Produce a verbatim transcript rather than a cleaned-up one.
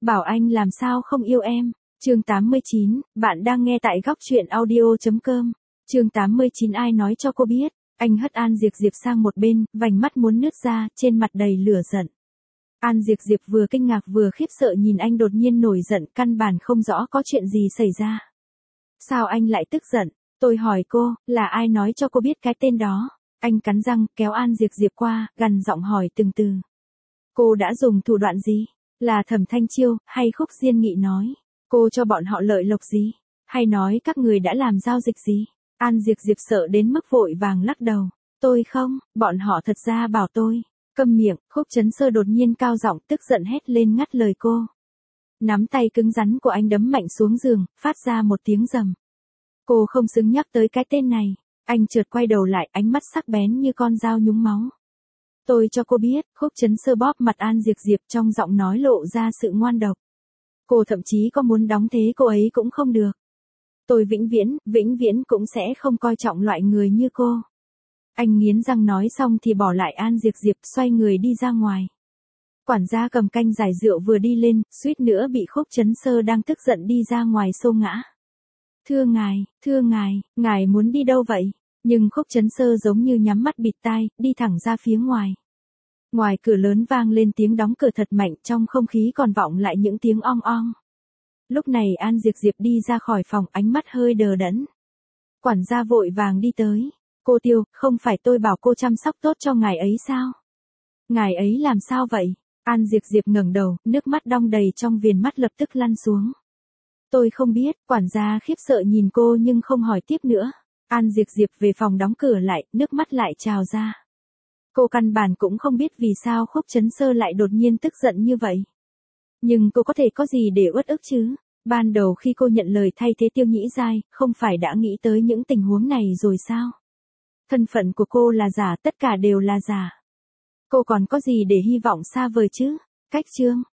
Bảo anh làm sao không yêu em. Chương tám mươi chín, bạn đang nghe tại góc truyện audio chấm com. Chương tám mươi chín ai nói cho cô biết. Anh hất An Diệp Diệp sang một bên, vành mắt muốn nứt ra, trên mặt đầy lửa giận. An Diệp Diệp vừa kinh ngạc vừa khiếp sợ nhìn anh đột nhiên nổi giận, căn bản không rõ có chuyện gì xảy ra. Sao anh lại tức giận? Tôi hỏi cô, là ai nói cho cô biết cái tên đó? Anh cắn răng, kéo An Diệp Diệp qua, gằn giọng hỏi từng từ. Cô đã dùng thủ đoạn gì? Là Thẩm Thanh Chiêu, hay Khúc Diên Nghị nói? Cô cho bọn họ lợi lộc gì? Hay nói các người đã làm giao dịch gì? An Diệp Diệp sợ đến mức vội vàng lắc đầu. Tôi không, bọn họ thật ra bảo tôi. Câm miệng, Khúc Chấn Sơ đột nhiên cao giọng tức giận hét lên ngắt lời cô. Nắm tay cứng rắn của anh đấm mạnh xuống giường, phát ra một tiếng rầm. Cô không xứng nhắc tới cái tên này. Anh chợt quay đầu lại, ánh mắt sắc bén như con dao nhúng máu. Tôi cho cô biết, Khúc Chấn Sơ bóp mặt An Diệp Diệp trong giọng nói lộ ra sự ngoan độc. Cô thậm chí có muốn đóng thế cô ấy cũng không được. Tôi vĩnh viễn, vĩnh viễn cũng sẽ không coi trọng loại người như cô. Anh nghiến răng nói xong thì bỏ lại An Diệp Diệp xoay người đi ra ngoài. Quản gia cầm canh giải rượu vừa đi lên, suýt nữa bị Khúc Chấn Sơ đang tức giận đi ra ngoài xô ngã. Thưa ngài, thưa ngài, ngài muốn đi đâu vậy? Nhưng Khúc Chấn Sơ giống như nhắm mắt bịt tai, đi thẳng ra phía ngoài. Ngoài cửa lớn vang lên tiếng đóng cửa thật mạnh, trong không khí còn vọng lại những tiếng ong ong. Lúc này An Diệp Diệp đi ra khỏi phòng, ánh mắt hơi đờ đẫn. Quản gia vội vàng đi tới. Cô Tiêu, không phải tôi bảo cô chăm sóc tốt cho ngài ấy sao? Ngài ấy làm sao vậy? An Diệp Diệp ngẩng đầu, nước mắt đong đầy trong viền mắt lập tức lăn xuống. Tôi không biết, quản gia khiếp sợ nhìn cô nhưng không hỏi tiếp nữa. An Diệp Diệp về phòng đóng cửa lại, nước mắt lại trào ra. Cô căn bản cũng không biết vì sao Khúc Chấn Sơ lại đột nhiên tức giận như vậy. Nhưng cô có thể có gì để uất ức chứ? Ban đầu khi cô nhận lời thay thế Tiêu Nhĩ Giai, không phải đã nghĩ tới những tình huống này rồi sao? Thân phận của cô là giả, tất cả đều là giả. Cô còn có gì để hy vọng xa vời chứ? Cách chương,